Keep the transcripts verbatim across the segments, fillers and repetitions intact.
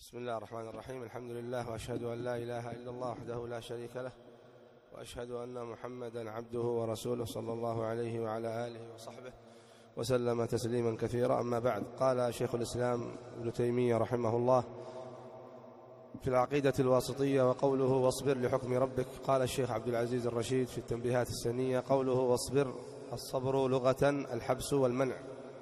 بسم الله الرحمن الرحيم. الحمد لله، وأشهد أن لا إله إلا الله وحده لا شريك له، وأشهد أن محمدا عبده ورسوله صلى الله عليه وعلى آله وصحبه وسلم تسليما كثيرا. أما بعد، قال شيخ الإسلام ابن تيمية رحمه الله في العقيدة الواسطية: وقوله واصبر لحكم ربك. قال الشيخ عبد العزيز الرشيد في التنبيهات السنية: قوله واصبر، الصبر لغة الحبس والمنع،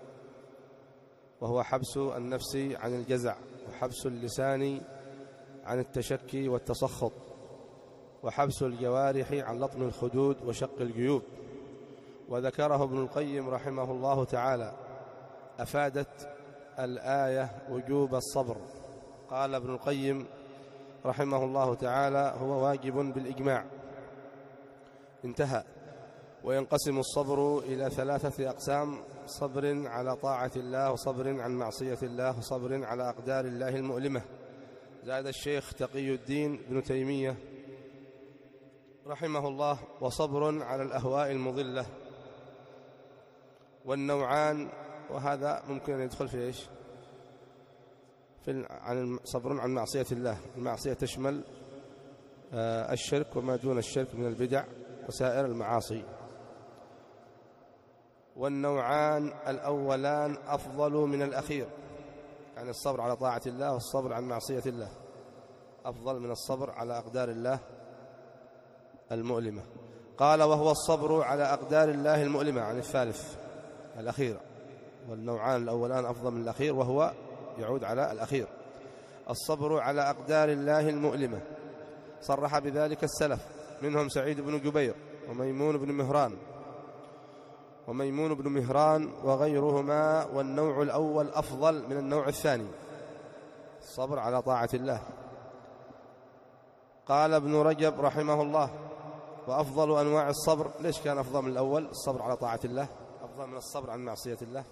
وهو حبس النفس عن الجزع، وحبس اللسان عن التشكي والتسخط، وحبس الجوارح عن لطم الخدود وشق الجيوب. وذكره ابن القيم رحمه الله تعالى: أفادت الآية وجوب الصبر. قال ابن القيم رحمه الله تعالى: هو واجب بالإجماع. انتهى. وينقسم الصبر إلى ثلاثة أقسام: صبر على طاعة الله، وصبر عن معصية الله، وصبر على أقدار الله المؤلمة. زاد الشيخ تقي الدين ابن تيمية رحمه الله: وصبر على الأهواء المضلة. والنوعان، وهذا ممكن أن يدخل في إيش؟ في عن صبر عن معصية الله. المعصية تشمل آه الشرك وما دون الشرك من البدع وسائر المعاصي. والنوعان الأولان أفضل من الأخير، يعني الصبر على طاعة الله والصبر عن معصية الله أفضل من الصبر على أقدار الله المؤلمة. قال: وهو الصبر على أقدار الله المؤلمة، عن الثالث الأخير. والنوعان الأولان أفضل من الأخير، وهو يعود على الأخير. الصبر على أقدار الله المؤلمة صرح بذلك السلف، منهم سعيد بن جبير وميمون بن مهران وميمون بن مهران وغيرهما. والنوع الأول أفضل من النوع الثاني، الصبر على طاعة الله. قال ابن رجب رحمه الله: وأفضل أنواع الصبر. ليش كان أفضل من الأول؟ الصبر على طاعة الله أفضل من الصبر عن معصية الله،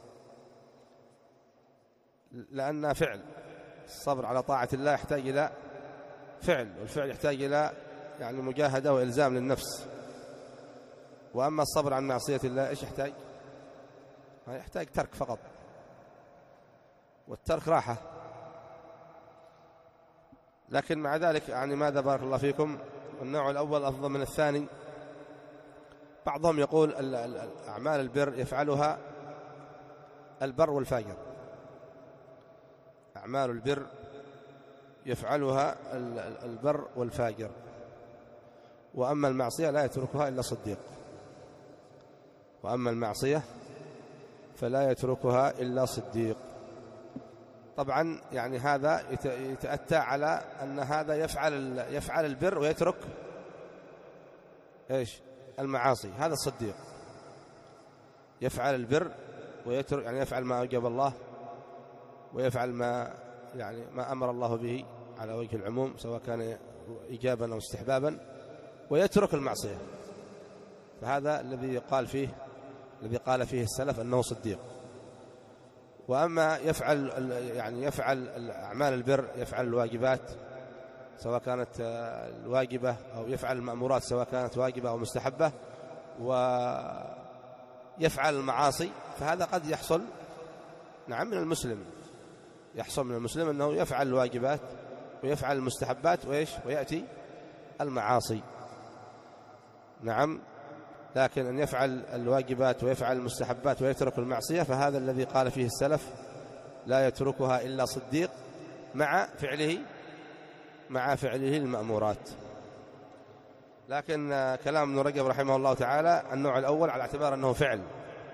لأن فعل. الصبر على طاعة الله يحتاج إلى فعل، والفعل يحتاج إلى يعني مجاهدة وإلزام للنفس. وأما الصبر عن معصية الله إيش يحتاج؟ يحتاج ترك فقط، والترك راحة. لكن مع ذلك يعني ماذا بارك الله فيكم؟ النوع الأول أفضل من الثاني. بعضهم يقول أعمال البر يفعلها البر والفاجر، أعمال البر يفعلها البر والفاجر، وأما المعصية لا يتركها إلا صديق. وأما المعصية فلا يتركها إلا صديق. طبعا يعني هذا يتأتى على أن هذا يفعل يفعل البر ويترك إيش؟ المعاصي. هذا الصديق يفعل البر ويترك، يعني يفعل ما أوجب الله، ويفعل ما يعني ما أمر الله به على وجه العموم، سواء كان إيجابا أو استحبابا، ويترك المعصية. فهذا الذي قال فيه الذي قال فيه السلف أنه صديق. وأما يفعل يعني يفعل أعمال البر، يفعل الواجبات سواء كانت الواجبة، أو يفعل المأمورات سواء كانت واجبة أو مستحبة، ويفعل المعاصي، فهذا قد يحصل نعم من المسلم يحصل من المسلم أنه يفعل الواجبات ويفعل المستحبات وإيش ويأتي المعاصي. نعم. لكن أن يفعل الواجبات ويفعل المستحبات ويترك المعصية، فهذا الذي قال فيه السلف: لا يتركها إلا صديق مع فعله مع فعله المأمورات. لكن كلام ابن رجب رحمه الله تعالى: النوع الأول على اعتبار أنه فعل،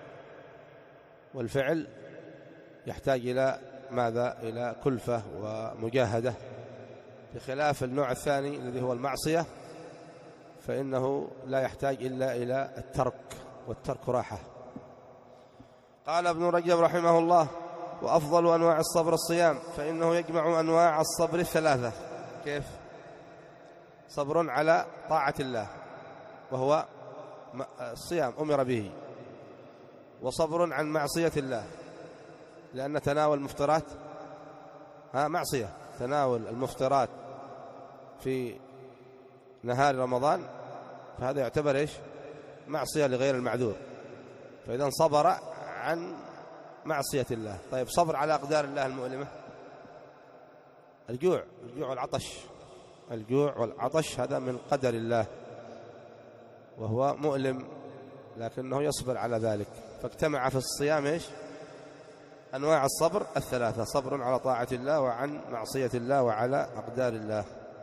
والفعل يحتاج إلى ماذا؟ إلى كلفة ومجاهدة، بخلاف النوع الثاني الذي هو المعصية، فإنه لا يحتاج إلا إلى الترك، والترك راحة. قال ابن رجب رحمه الله: وأفضل أنواع الصبر الصيام، فإنه يجمع أنواع الصبر الثلاثة. كيف؟ صبر على طاعة الله، وهو الصيام أمر به، وصبر عن معصية الله، لأن تناول المفطرات ها معصية. تناول المفطرات في نهار رمضان فهذا يعتبر إيش؟ معصية لغير المعذور. فإذا صبر عن معصية الله. طيب، صبر على أقدار الله المؤلمة، الجوع الجوع والعطش الجوع والعطش هذا من قدر الله وهو مؤلم، لكنه يصبر على ذلك. فاجتمع في الصيام إيش؟ أنواع الصبر الثلاثة: صبر على طاعة الله وعن معصية الله وعلى أقدار الله.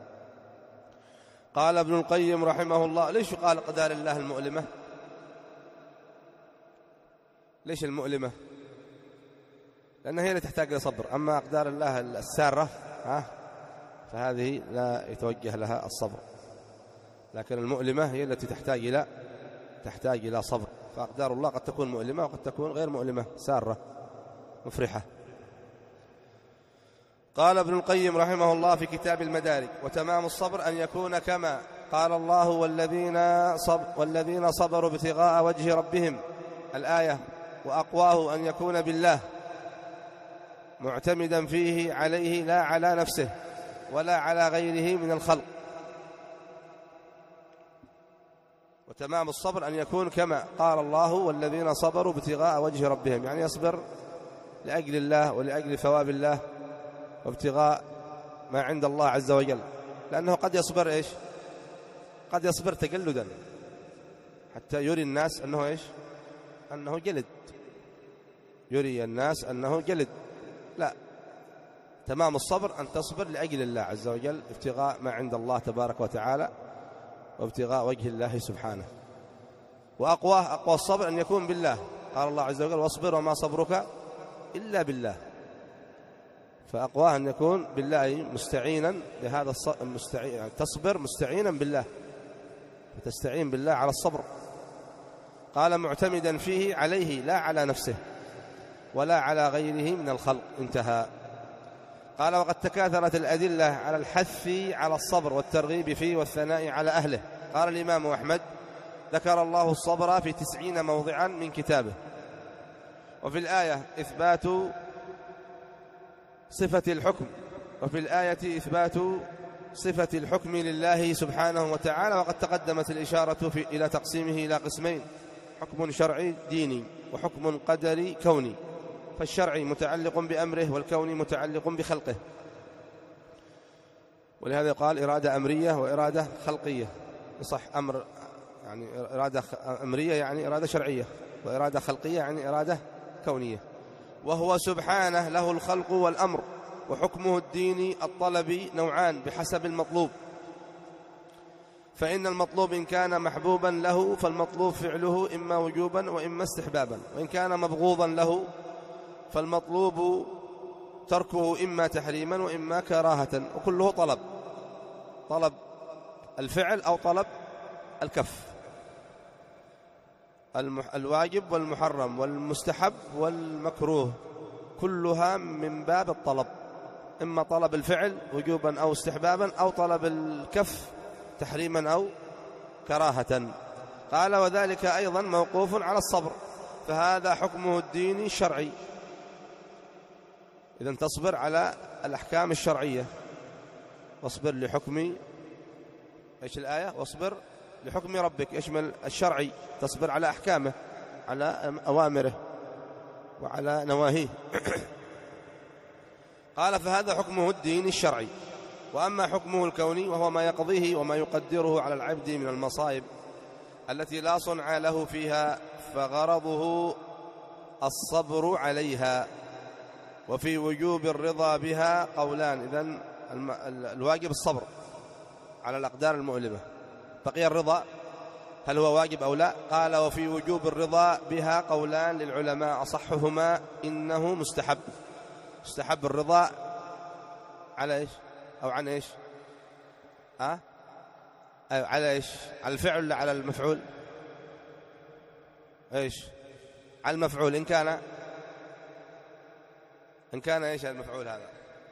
قال ابن القيم رحمه الله: ليش قال أقدار الله المؤلمة؟ ليش المؤلمة؟ لأنها هي اللي تحتاج إلى صبر. أما أقدار الله السارة ها فهذه لا يتوجه لها الصبر، لكن المؤلمة هي التي تحتاج إلى تحتاج إلى صبر. فأقدار الله قد تكون مؤلمة وقد تكون غير مؤلمة، سارة مفرحة. قال ابن القيم رحمه الله في كتاب المدارك: وتمام الصبر أن يكون كما قال الله: والذين, صب والذين صبروا ابتغاء وجه ربهم، الآية. وأقواه أن يكون بالله معتمدا فيه عليه لا على نفسه ولا على غيره من الخلق. وتمام الصبر أن يكون كما قال الله: والذين صبروا ابتغاء وجه ربهم، يعني يصبر لأجل الله ولأجل ثواب الله وابتغاء ما عند الله عز وجل. لأنه قد يصبر إيش؟ قد يصبر تجلدا حتى يري الناس أنه إيش؟ أنه جلد، يري الناس أنه جلد. لا، تمام الصبر أن تصبر لأجل الله عز وجل، ابتغاء ما عند الله تبارك وتعالى وابتغاء وجه الله سبحانه. وأقواه أقوى الصبر أن يكون بالله. قال الله عز وجل: واصبر وما صبرك إلا بالله. فأقواه أن يكون بالله مستعينا لهذا المستعين، يعني تصبر مستعينا بالله، وتستعين بالله على الصبر. قال: معتمدا فيه عليه لا على نفسه ولا على غيره من الخلق. انتهى. قال: وقد تكاثرت الأدلة على الحث على الصبر والترغيب فيه والثناء على أهله. قال الإمام أحمد: ذكر الله الصبر في تسعين موضعا من كتابه. وفي الآية إثبات صفة الحكم، وفي الآية إثبات صفة الحكم لله سبحانه وتعالى. وقد تقدمت الإشارة في إلى تقسيمه إلى قسمين: حكم شرعي ديني وحكم قدري كوني. فالشرعي متعلق بأمره والكوني متعلق بخلقه. ولهذا قال إرادة أمرية وإرادة خلقية. صح، أمر يعني إرادة أمرية يعني إرادة شرعية، وإرادة خلقية يعني إرادة كونية. وهو سبحانه له الخلق والأمر، وحكمه الديني الطلبي نوعان بحسب المطلوب. فإن المطلوب إن كان محبوبا له فالمطلوب فعله إما وجوبا وإما استحبابا، وإن كان مبغوضا له فالمطلوب تركه إما تحريما وإما كراهة. وكله طلب، طلب الفعل أو طلب الكف. الواجب والمحرم والمستحب والمكروه كلها من باب الطلب، إما طلب الفعل وجوبا أو استحبابا، أو طلب الكف تحريما أو كراهة. قال: وذلك أيضا موقوف على الصبر، فهذا حكمه الديني الشرعي. إذن تصبر على الأحكام الشرعية. واصبر لحكم إيش الآية؟ واصبر لحكم ربك، يشمل الشرعي، تصبر على أحكامه، على أوامره وعلى نواهيه. قال: فهذا حكمه الديني الشرعي. وأما حكمه الكوني وهو ما يقضيه وما يقدره على العبد من المصائب التي لا صنع له فيها، فغرضه الصبر عليها. وفي وجوب الرضا بها قولان. إذن الواجب الصبر على الأقدار المؤلمة. بقي الرضا، هل هو واجب أو لا؟ قال: وفي وجوب الرضا بها قولان للعلماء، أصحهما إنه مستحب. مستحب الرضا على إيش أو عن إيش؟ أه؟ أيوة، على إيش؟ على الفعل ولا على المفعول؟ إيش؟ على المفعول. إن كان إن كان إيش المفعول هذا؟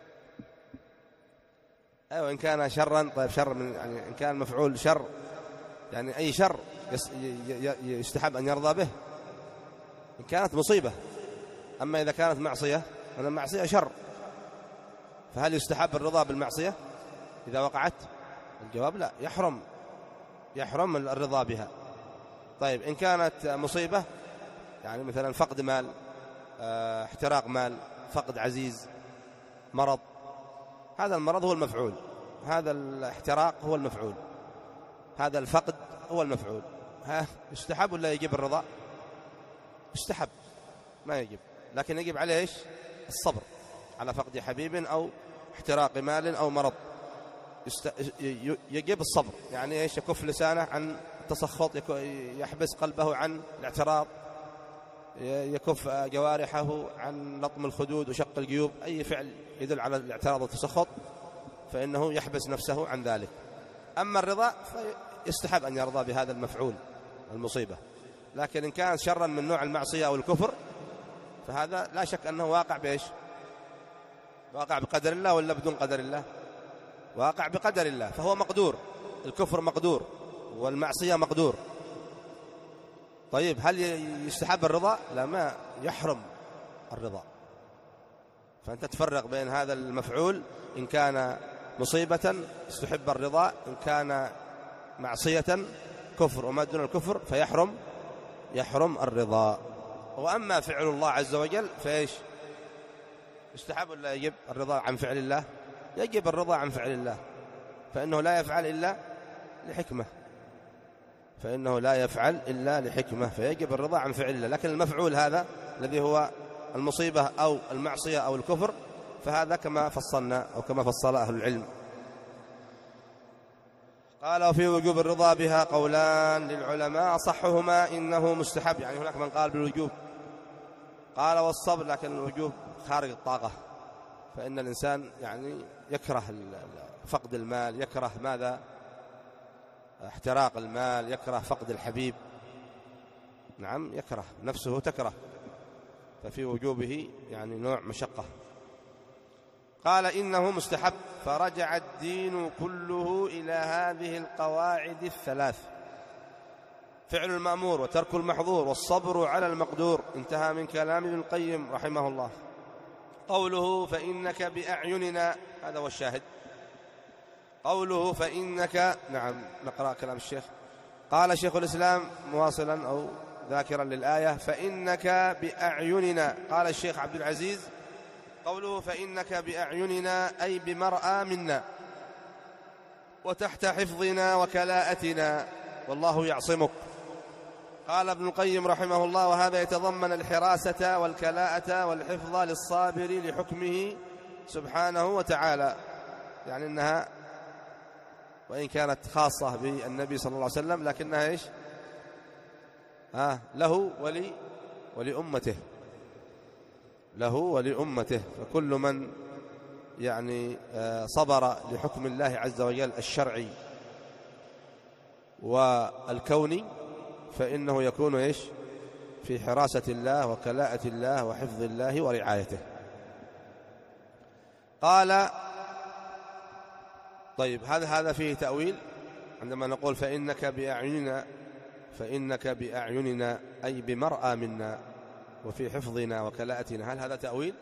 أيوة، إن كان شرا. طيب شر من يعني إن كان مفعول شر يعني أي شر يستحب أن يرضى به إن كانت مصيبة. أما إذا كانت معصية، أن المعصية شر، فهل يستحب الرضا بالمعصية إذا وقعت؟ الجواب لا، يحرم يحرم الرضا بها. طيب إن كانت مصيبة يعني مثلا فقد مال، اه احتراق مال، فقد عزيز، مرض، هذا المرض هو المفعول، هذا الاحتراق هو المفعول، هذا الفقد هو المفعول. ها يستحب ولا يجب الرضا؟ يستحب، ما يجب، لكن يجب عليه ايش؟ الصبر على فقد حبيب أو احتراق مال أو مرض. يست... يجب الصبر، يعني ايش؟ يكف لسانه عن التسخط، يحبس قلبه عن الاعتراض، يكف جوارحه عن لطم الخدود وشق الجيوب، أي فعل يدل على الاعتراض والتسخط فإنه يحبس نفسه عن ذلك. أما الرضا فيستحب أن يرضى بهذا المفعول المصيبة، لكن إن كان شرا من نوع المعصية أو الكفر فهذا لا شك أنه واقع بإيش؟ واقع بقدر الله ولا بدون قدر الله؟ واقع بقدر الله، فهو مقدور، الكفر مقدور والمعصية مقدور. طيب هل يستحب الرضا؟ لا، ما يحرم الرضا. فأنت تفرق بين هذا المفعول، إن كان مصيبة استحب الرضا، إن كان معصية كفر وما دون الكفر فيحرم يحرم الرضا. وأما فعل الله عز وجل فإيش؟ يستحب ولا يجب الرضا عن فعل الله؟ يجب الرضا عن فعل الله، فإنه لا يفعل إلا لحكمة، فإنه لا يفعل إلا لحكمة، فيجب الرضا عن فعل الله. لكن المفعول هذا الذي هو المصيبة أو المعصية أو الكفر فهذا كما فصلنا أو كما فصل أهل العلم. قال وفي وجوب الرضا بها قولان للعلماء، أصحهما إنه مستحب، يعني هناك من قال بالوجوب، قال والصبر، لكن الوجوب خارج الطاقة، فإن الإنسان يعني يكره فقد المال، يكره ماذا؟ احتراق المال، يكره فقد الحبيب، نعم يكره، نفسه تكره، ففي وجوبه يعني نوع مشقة. قال إنه مستحب، فرجع الدين كله إلى هذه القواعد الثلاث: فعل المأمور وترك المحظور والصبر على المقدور. انتهى من كلام ابن القيم رحمه الله. قوله فإنك بأعيننا، هذا هو الشاهد. قوله فإنك، نعم نقرأ كلام الشيخ. قال شيخ الإسلام مواصلا أو ذاكرا للآية: فإنك بأعيننا. قال الشيخ عبد العزيز: قوله فإنك بأعيننا أي بمرأى منا وتحت حفظنا وكلاءتنا، والله يعصمك. قال ابن القيم رحمه الله: وهذا يتضمن الحراسة والكلاءة والحفظ للصابر لحكمه سبحانه وتعالى، يعني أنها وإن كانت خاصة بالنبي صلى الله عليه وسلم لكنها إيش؟ آه له ولي ولأمته، له ولأمته. فكل من يعني صبر لحكم الله عز وجل الشرعي والكوني فإنه يكون إيش؟ في حراسة الله وكلاءة الله وحفظ الله ورعايته. قال: طيب هذا هذا فيه تأويل عندما نقول فإنك بأعيننا، فإنك بأعيننا أي بمرأى منا وفي حفظنا وكلاءتنا، هل هذا تأويل؟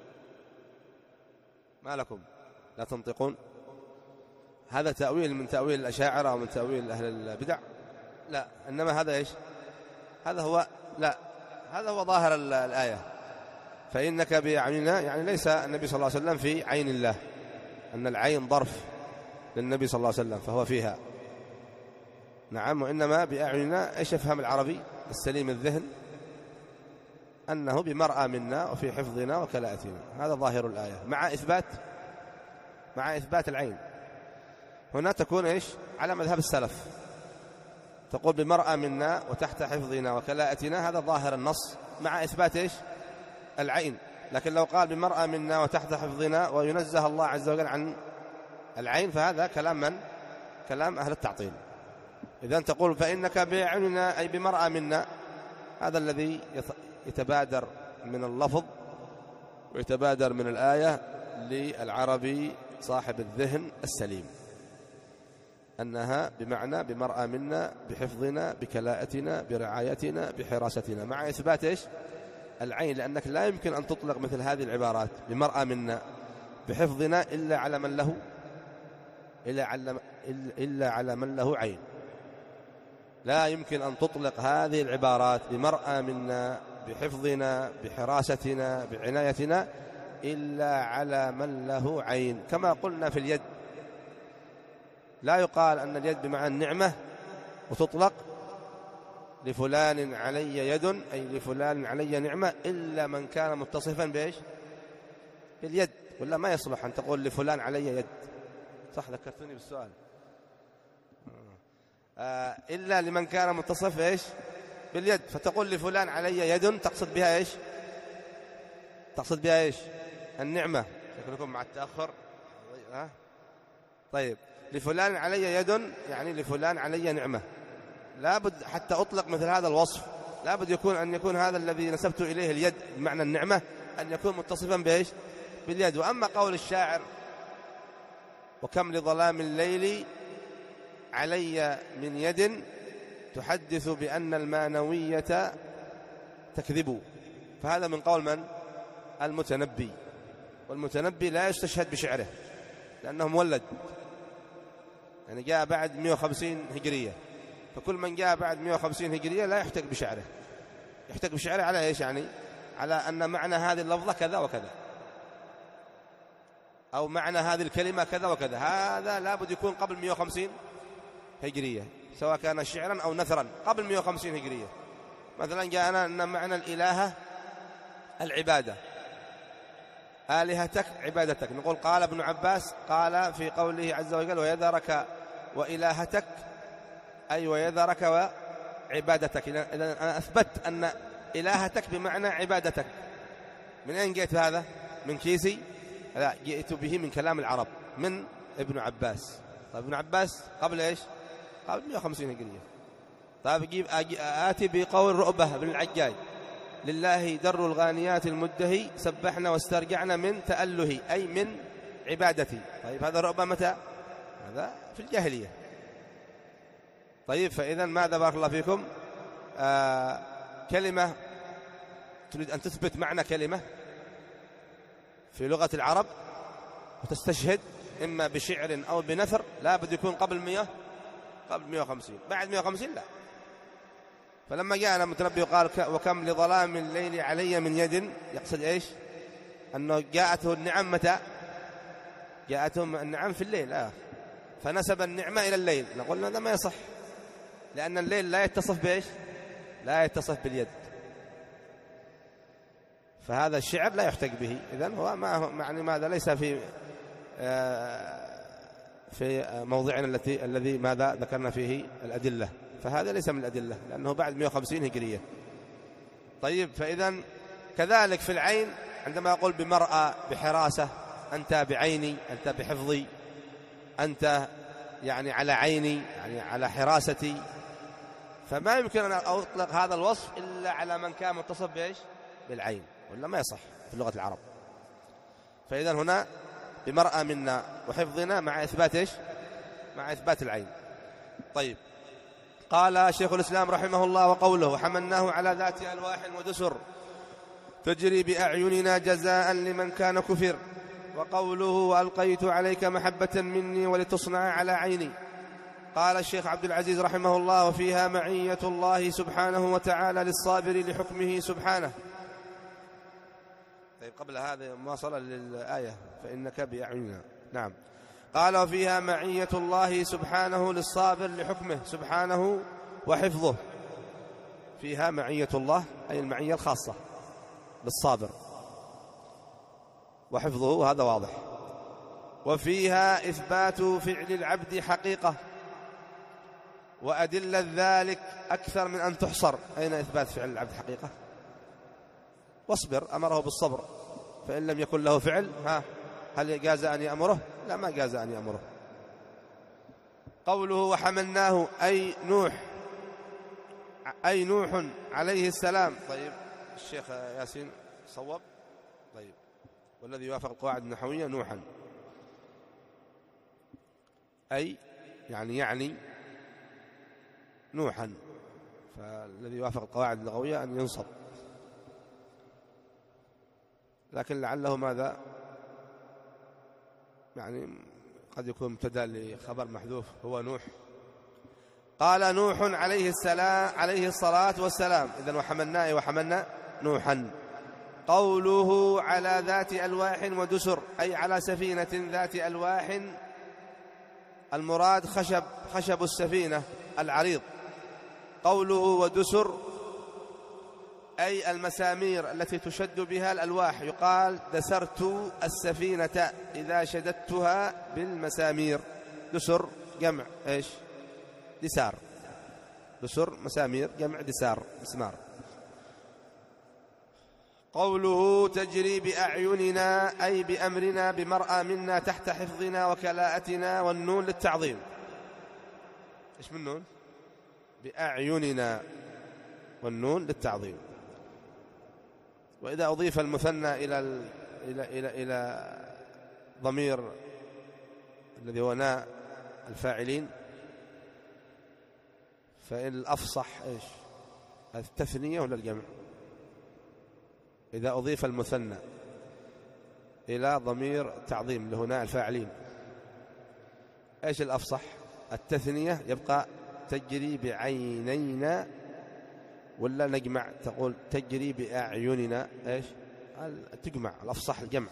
ما لكم لا تنطقون؟ هذا تأويل من تأويل الأشاعرة أو من تأويل أهل البدع؟ لا، إنما هذا إيش؟ هذا هو لا هذا هو ظاهر الآية. فإنك بأعيننا يعني ليس النبي صلى الله عليه وسلم في عين الله، أن العين ظرف للنبي صلى الله عليه وسلم فهو فيها، نعم. وإنما بأعيننا إيش يفهم العربي السليم الذهن؟ أنه بمرأى منا وفي حفظنا وكلاءتنا، هذا ظاهر الآية، مع إثبات مع إثبات العين. هنا تكون إيش؟ على مذهب السلف، تقول بمرأى منا وتحت حفظنا وكلاءتنا، هذا ظاهر النص مع إثبات إيش؟ العين. لكن لو قال بمرأى منا وتحت حفظنا وينزه الله عز وجل عن العين فهذا كلام من؟ كلام أهل التعطيل. إذن تقول فإنك بأعيننا أي بمرأى منا، هذا الذي يتبادر من اللفظ ويتبادر من الآية للعربي صاحب الذهن السليم، أنها بمعنى بمرأى منا بحفظنا بكلاءتنا برعايتنا بحراستنا، مع إثبات إيش؟ العين، لأنك لا يمكن أن تطلق مثل هذه العبارات بمرأى منا بحفظنا إلا على من له إلا على إلا على من له عين. لا يمكن أن تطلق هذه العبارات بمرأى منا بحفظنا بحراستنا بعنايتنا إلا على من له عين، كما قلنا في اليد لا يقال أن اليد بمعنى النعمة وتطلق لفلان علي يد أي لفلان علي نعمة إلا من كان متصفا بإيش؟ باليد، ولا ما يصلح أن تقول لفلان علي يد. صح، ذكرتني بالسؤال. آه إلا لمن كان متصف إيش؟ باليد، فتقول لفلان علي يد تقصد بها إيش؟ تقصد بها إيش؟ النعمة. شكلكم مع التأخر. ها؟ طيب، لفلان علي يد يعني لفلان علي نعمة. لابد حتى أطلق مثل هذا الوصف لابد يكون أن يكون هذا الذي نسبت إليه اليد بمعنى النعمة أن يكون متصفا بإيش؟ باليد. وأما قول الشاعر وكم لظلام الليل علي من يد تحدث بأن المانوية تكذب، فهذا من قول من؟ المتنبي. والمتنبي لا يستشهد بشعره لأنه مولد، يعني جاء بعد مئة وخمسين هجرية، فكل من جاء بعد مئة وخمسين هجرية لا يحتج بشعره. يحتج بشعره على إيش؟ يعني على أن معنى هذه اللفظة كذا وكذا، أو معنى هذه الكلمة كذا وكذا. هذا لابد يكون قبل مئة وخمسين هجرية، سواء كان شعرا أو نثرا قبل مئة وخمسين هجرية. مثلا جاءنا أن معنى الإلهة العبادة، آلهتك عبادتك. نقول قال ابن عباس قال في قوله عز وجل ويذرك وإلهتك أي ويذرك وعبادتك. إذا أنا أثبت أن إلهتك بمعنى عبادتك. من أين جئت هذا؟ من كيسي؟ لا، جئت به من كلام العرب من ابن عباس. طيب ابن عباس قبل إيش؟ قبل مئة وخمسين هجرية. طيب أجيب آتي بقول رؤبة بن العجاج لله در الغانيات المدهي سبحنا واسترجعنا من تأله أي من عبادتي. طيب هذا رؤبة متى؟ هذا في الجاهلية. طيب فإذا ماذا بارك الله فيكم؟ آه كلمة تريد أن تثبت معنى كلمة في لغة العرب وتستشهد إما بشعر أو بنثر، لا بد يكون قبل مئة قبل مئة وخمسين. بعد مئة وخمسين لا. فلما جاءنا متنبي وقال وكم لظلام الليل علي من يد، يقصد إيش؟ أنه جاءته النعم متى؟ جاءته النعم في الليل. آه. فنسب النعمة إلى الليل. نقول هذا ما يصح، لأن الليل لا يتصف بإيش؟ لا يتصف باليد، فهذا الشعر لا يحتج به. إذن هو ما يعني ماذا ليس في آه في موضعنا التي الذي ماذا ذكرنا فيه الأدلة، فهذا ليس من الأدلة لأنه بعد مئة وخمسين هجرية. طيب فإذا كذلك في العين عندما يقول بمرأة بحراسة، أنت بعيني، أنت بحفظي، أنت يعني على عيني يعني على حراستي، فما يمكن أن أطلق هذا الوصف إلا على من كان متصف بإيش؟ بالعين، ولا ما يصح في لغة العرب. فإذا هنا بمرأة منا وحفظنا مع إثبات إيش؟ مع إثبات العين. طيب قال شيخ الإسلام رحمه الله وقوله وحملناه على ذات ألواح ودسر تجري بأعيننا جزاء لمن كان كفر، وقوله وألقيت عليك محبة مني ولتصنع على عيني. قال الشيخ عبد العزيز رحمه الله وفيها معية الله سبحانه وتعالى للصابر لحكمه سبحانه. طيب قبل هذا مواصلة للآية فإنك بأعيننا. نعم. قال وفيها معية الله سبحانه للصابر لحكمه سبحانه وحفظه. فيها معية الله أي المعية الخاصة للصابر وحفظه، هذا واضح. وفيها إثبات فعل العبد حقيقة، وأدلة ذلك أكثر من أن تحصر. أين إثبات فعل العبد حقيقة؟ واصبر، أمره بالصبر، فإن لم يكن له فعل ها هل جاز أن يأمره؟ لا، ما جاز أن يأمره. قوله وحملناه أي نوح أي نوح عليه السلام. طيب الشيخ ياسين صوب. طيب والذي يوافق القواعد النحوية نوحا أي يعني يعني نوحا، فالذي يوافق القواعد اللغوية أن ينصب، لكن لعله ماذا يعني قد يكون مبتدأ لخبر محذوف هو نوح. قال نوح عليه السلام عليه الصلاة والسلام. إذن وحملنا وحملنا نوحا قوله على ذات ألواح ودسر أي على سفينة ذات ألواح، المراد خشب خشب السفينة العريض. قوله ودسر أي المسامير التي تشد بها الألواح، يقال دسرت السفينة إذا شددتها بالمسامير. دسر جمع إيش؟ دسار. دسر مسامير جمع دسار مسمار. قوله تجري بأعيننا أي بأمرنا بمرأى منا تحت حفظنا وكلاءتنا، والنون للتعظيم. إيش من نون؟ بأعيننا، والنون للتعظيم. وإذا أضيف المثنى إلى ال... إلى إلى إلى ضمير الذي هو ناء الفاعلين، فإن الأفصح إيش؟ التثنية ولا الجمع؟ إذا أضيف المثنى إلى ضمير تعظيم له ناء الفاعلين، إيش الأفصح؟ التثنية، يبقى تجري بعينينا، ولا نجمع تقول تجري بأعيننا؟ إيش؟ تجمع، الأفصح الجمع.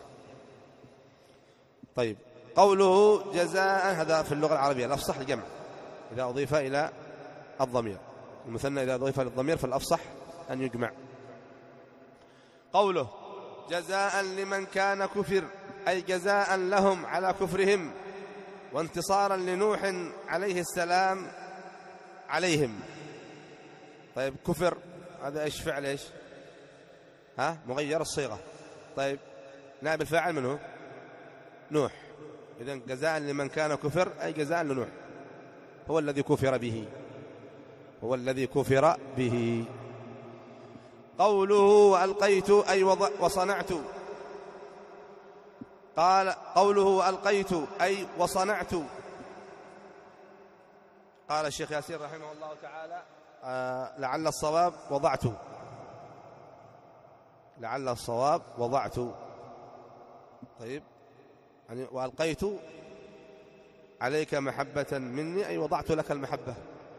طيب قوله جزاء، هذا في اللغة العربية الأفصح الجمع إذا أضيف إلى الضمير. المثنى إذا أضيف للضمير فالأفصح أن يجمع. قوله جزاء لمن كان كفر أي جزاء لهم على كفرهم، وانتصارا لنوح عليه السلام عليهم. طيب كفر هذا إيش فعل إيش؟ ها مغير الصيغة. طيب نائب الفاعل منه نوح، إذن جزاء لمن كان كفر أي جزاء لنوح، هو الذي كفر به، هو الذي كفر به. قوله وألقيت أي وصنعت، قال قوله وألقيت أي وصنعت. قال الشيخ ياسين رحمه الله تعالى آه لعل الصواب وضعت، لعل الصواب وضعت. طيب يعني وألقيت عليك محبة مني أي وضعت لك المحبة.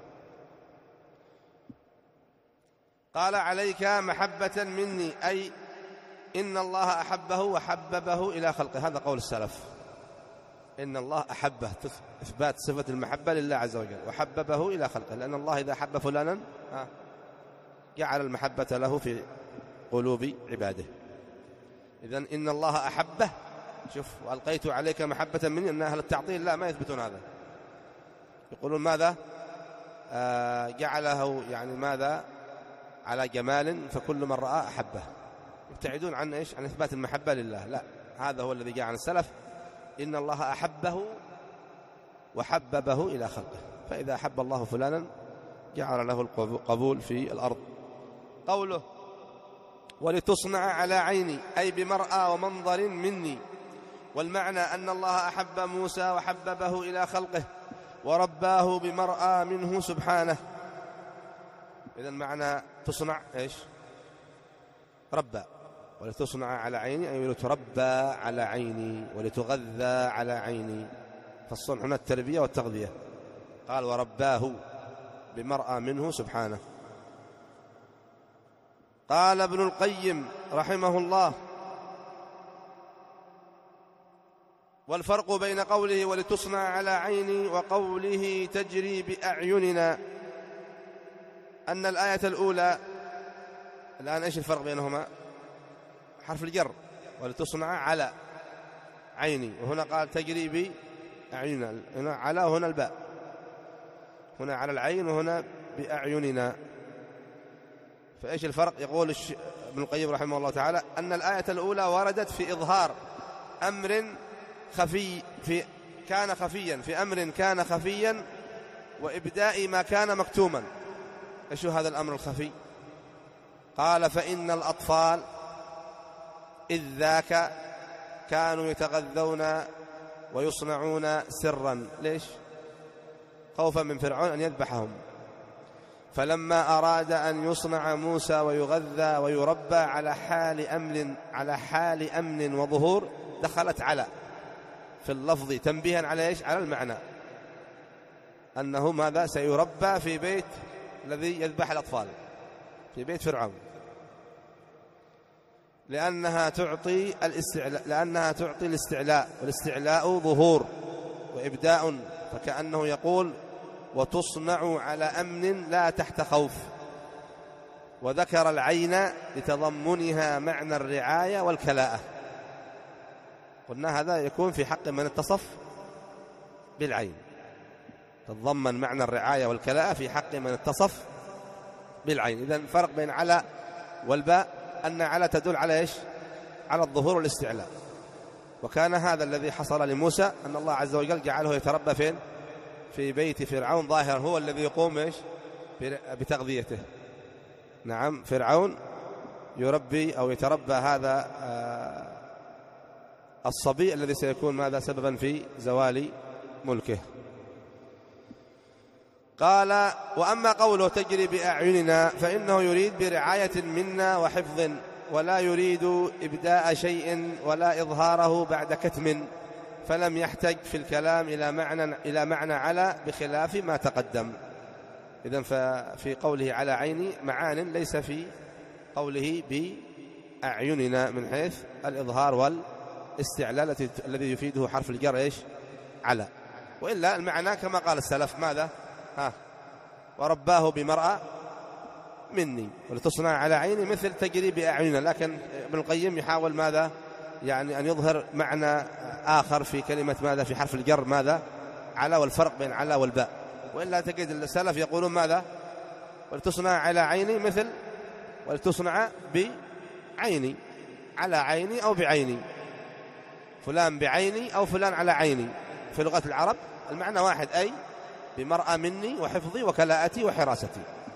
قال عليك محبة مني أي إن الله أحبه وحببه إلى خلقه، هذا قول السلف، إن الله أحبه، إثبات صفة المحبة لله عز وجل، وحببه إلى خلقه، لأن الله إذا حب فلانا جعل المحبة له في قلوب عباده. إذن إن الله أحبه، شوف وألقيت عليك محبة مني، أن أهل التعطيل لا ما يثبتون هذا، يقولون ماذا آه جعله يعني ماذا على جمال، فكل من رأى أحبه، يبتعدون عن إيش؟ عن إثبات المحبة لله. لا، هذا هو الذي جاء عن السلف، إن الله أحبه وحببه إلى خلقه، فإذا أحب الله فلانا جعل له القبول في الأرض. قوله ولتصنع على عيني أي بمرأى ومنظر مني، والمعنى أن الله أحب موسى وحببه إلى خلقه ورباه بمرأى منه سبحانه. إذا المعنى تصنع إيش؟ ربى. ولتصنع على عيني أي ولتربى على عيني ولتغذى على عيني، فالصنع هنا التربية والتغذية. قال ورباه بمرأى منه سبحانه. قال ابن القيم رحمه الله والفرق بين قوله ولتصنع على عيني وقوله تجري بأعيننا أن الآية الأولى، الآن إيش الفرق بينهما؟ حرف الجر ولتصنع على عيني، وهنا قال تجري بأعيننا، هنا على وهنا الباء، هنا على العين وهنا بأعيننا. فإيش الفرق؟ يقول ابن القيم رحمه الله تعالى أن الآية الأولى وردت في إظهار أمر خفي في كان خفيا في أمر كان خفيا وإبداء ما كان مكتوما. إيش هذا الأمر الخفي؟ قال فإن الأطفال إذ ذاك كانوا يتغذون ويصنعون سرا. ليش؟ خوفا من فرعون أن يذبحهم، فلما أراد أن يصنع موسى ويغذى ويربى على حال أمن على حال أمن وظهور دخلت على في اللفظ تنبيها على إيش؟ على المعنى أنه ماذا؟ سيربى في بيت الذي يذبح الأطفال، في بيت فرعون. لأنها تعطي الاستعلاء لأنها تعطي الاستعلاء، والاستعلاء ظهور وإبداء، فكأنه يقول وتصنع على أمن لا تحت خوف. وذكر العين لتضمنها معنى الرعاية والكلاءة. قلنا هذا يكون في حق من اتصف بالعين، تتضمن معنى الرعاية والكلاءة في حق من اتصف بالعين. إذن فرق بين على والباء أن على تدل على إيش؟ على الظهور والاستعلاء. وكان هذا الذي حصل لموسى أن الله عز وجل جعله يتربى فين؟ في بيت فرعون ظاهرا، هو الذي يقوم إيش؟ بتغذيته. نعم، فرعون يربي أو يتربى هذا الصبي الذي سيكون ماذا؟ سببا في زوال ملكه. قال وأما قوله تجري بأعيننا فإنه يريد برعاية منا وحفظ، ولا يريد إبداء شيء ولا إظهاره بعد كتم، فلم يحتج في الكلام إلى معنى إلى معنى على بخلاف ما تقدم. إذن ففي قوله على عيني معان ليس في قوله بأعيننا من حيث الإظهار والاستعلاء الذي يفيده حرف الجر إيش؟ على. وإلا المعنى كما قال السلف ماذا؟ ها ورباه بمرأة مني ولتصنع على عيني مثل تجري بأعيننا. لكن ابن القيم يحاول ماذا؟ يعني أن يظهر معنى آخر في كلمة ماذا؟ في حرف الجر ماذا؟ على، والفرق بين على والباء. وإلا تجد السلف يقولون ماذا؟ ولتصنع على عيني مثل ولتصنع بعيني، على عيني أو بعيني، فلان بعيني أو فلان على عيني. في لغة العرب المعنى واحد، أي بمرأة مني وحفظي وكلاءتي وحراستي.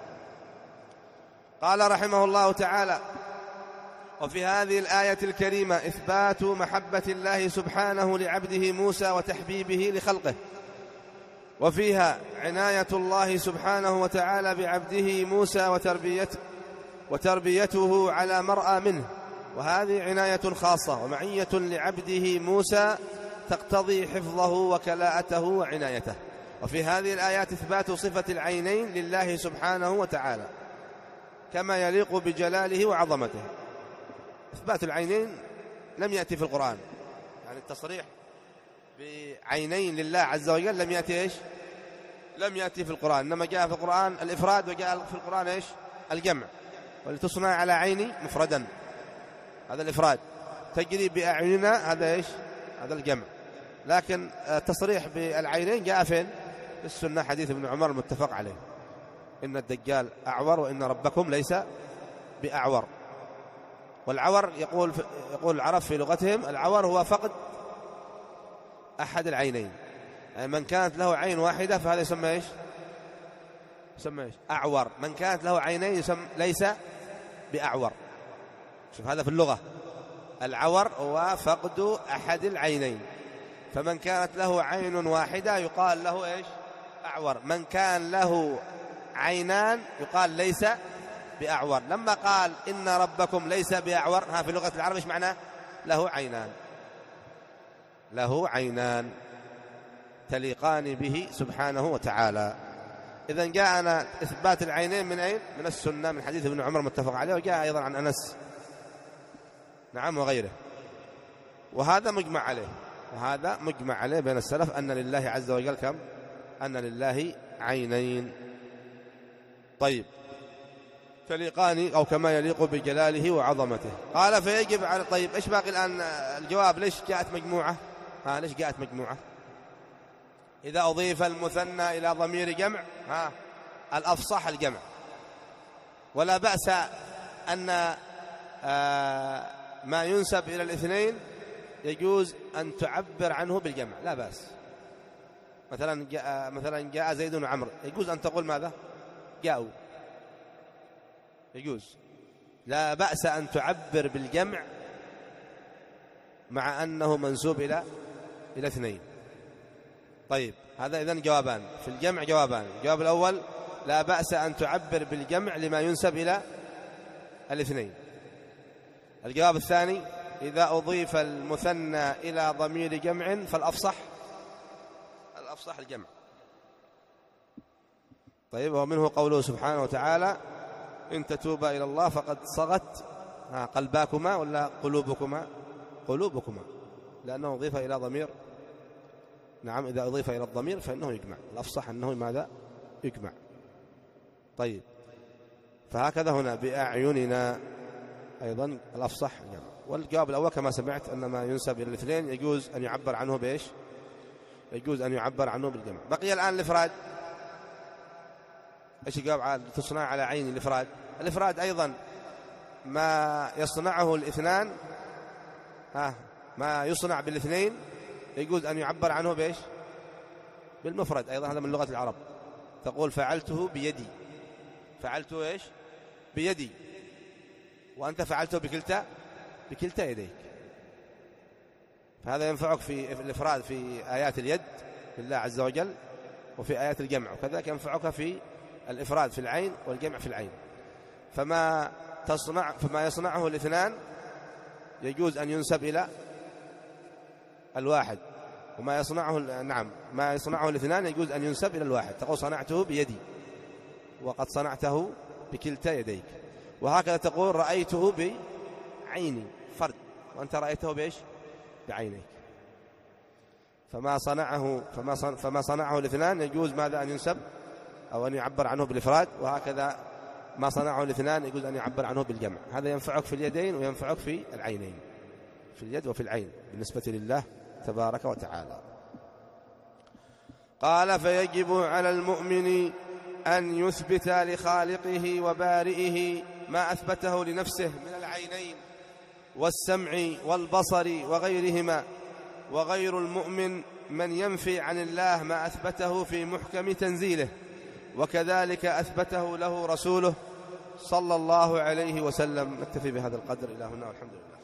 قال رحمه الله تعالى وفي هذه الآية الكريمة إثبات محبة الله سبحانه لعبده موسى وتحبيبه لخلقه، وفيها عناية الله سبحانه وتعالى بعبده موسى وتربيته وتربيته على مرأى منه، وهذه عناية خاصة ومعية لعبده موسى تقتضي حفظه وكلاءته وعنايته. وفي هذه الآيات إثبات صفة العينين لله سبحانه وتعالى كما يليق بجلاله وعظمته. إثبات العينين لم يأتي في القرآن، يعني التصريح بعينين لله عز وجل لم يأتي إيش؟ لم يأتي في القرآن، إنما جاء في القرآن الإفراد، وجاء في القرآن إيش؟ الجمع. ولتصنع على عيني مفردا، هذا الإفراد. تجري بأعيننا هذا إيش؟ هذا الجمع. لكن التصريح بالعينين جاء فين؟ في السنة، حديث ابن عمر المتفق عليه، إن الدجال أعور وإن ربكم ليس بأعور. والعور يقول يقول العرب في لغتهم العور هو فقد أحد العينين، يعني من كانت له عين واحدة فهذا يسمى إيش؟ يسمى إيش؟ أعور. من كانت له عينين يسمى ليس بأعور. شوف هذا في اللغة، العور هو فقد أحد العينين، فمن كانت له عين واحدة يقال له إيش؟ أعور. من كان له عينان يقال ليس بأعور. لما قال إن ربكم ليس بأعور، ها في لغة العرب إيش معناه؟ له عينان، له عينان تليقان به سبحانه وتعالى. إذن جاءنا إثبات العينين من أين؟ من السنة، من حديث ابن عمر متفق عليه، وجاء أيضا عن أنس نعم وغيره. وهذا مجمع عليه، وهذا مجمع عليه بين السلف أن لله عز وجل كم؟ أن لله عينين. طيب، تليقان أو كما يليق بجلاله وعظمته. قال فيجب على. طيب إيش باقي الآن الجواب؟ ليش جاءت مجموعة؟ ها ليش جاءت مجموعة؟ إذا أضيف المثنى إلى ضمير جمع ها الأفصح الجمع، ولا بأس أن آه ما ينسب إلى الاثنين يجوز أن تعبر عنه بالجمع، لا بأس. مثلا جاء مثلا جاء زيد وعمر، يجوز أن تقول ماذا؟ جاءوا، يجوز، لا بأس أن تعبر بالجمع مع أنه منسوب إلى إلى اثنين. طيب هذا إذن جوابان في الجمع، جوابان. الجواب الأول لا بأس أن تعبر بالجمع لما ينسب إلى الاثنين. الجواب الثاني إذا أضيف المثنى إلى ضمير جمع فالأفصح الأفصح الجمع. طيب، ومنه قوله سبحانه وتعالى إن تتوبا إلى الله فقد صغت قلباكما ولا قلوبكما؟ قلوبكما، لأنه أضيف إلى ضمير. نعم، إذا أضيف إلى الضمير فإنه يجمع، الأفصح أنه ماذا؟ يجمع. طيب، فهكذا هنا بأعيننا أيضا الأفصح جمع. والجواب الأول كما سمعت أن ما ينسب إلى الاثنين يجوز أن يعبر عنه بإيش؟ يجوز أن يعبر عنه بالجمع. بقي الآن الإفراد. إيش الجواب على تصنع على عين الإفراد؟ الإفراد أيضا ما يصنعه الاثنان، ها ما يصنع بالاثنين يجوز أن يعبر عنه بإيش؟ بالمفرد أيضا. هذا من لغة العرب. تقول فعلته بيدي، فعلته إيش؟ بيدي، وأنت فعلته بكلتا بكلتا يديك. فهذا ينفعك في الإفراد في آيات اليد لله عز وجل، وفي آيات الجمع، وكذلك ينفعك في الإفراد في العين والجمع في العين. فما تصنع فما يصنعه الاثنان يجوز أن ينسب إلى الواحد، وما يصنعه نعم ما يصنعه الاثنان يجوز أن ينسب إلى الواحد. تقول صنعته بيدي وقد صنعته بكلتا يديك. وهكذا تقول رأيته بعيني فرد، وأنت رأيته بإيش؟ بعينيك. فما صنعه فما صنع فما صنعه الاثنان يجوز ماذا؟ أن ينسب أو أن يعبر عنه بالإفراد، وهكذا ما صنعه الاثنان يجوز أن يعبر عنه بالجمع. هذا ينفعك في اليدين وينفعك في العينين، في اليد وفي العين بالنسبة لله تبارك وتعالى. قال فيجب على المؤمن أن يثبت لخالقه وبارئه ما أثبته لنفسه من العينين والسمع والبصر وغيرهما، وغير المؤمن من ينفي عن الله ما أثبته في محكم تنزيله، وكذلك أثبته له رسوله صلى الله عليه وسلم. نكتفي بهذا القدر إلى هنا والحمد لله.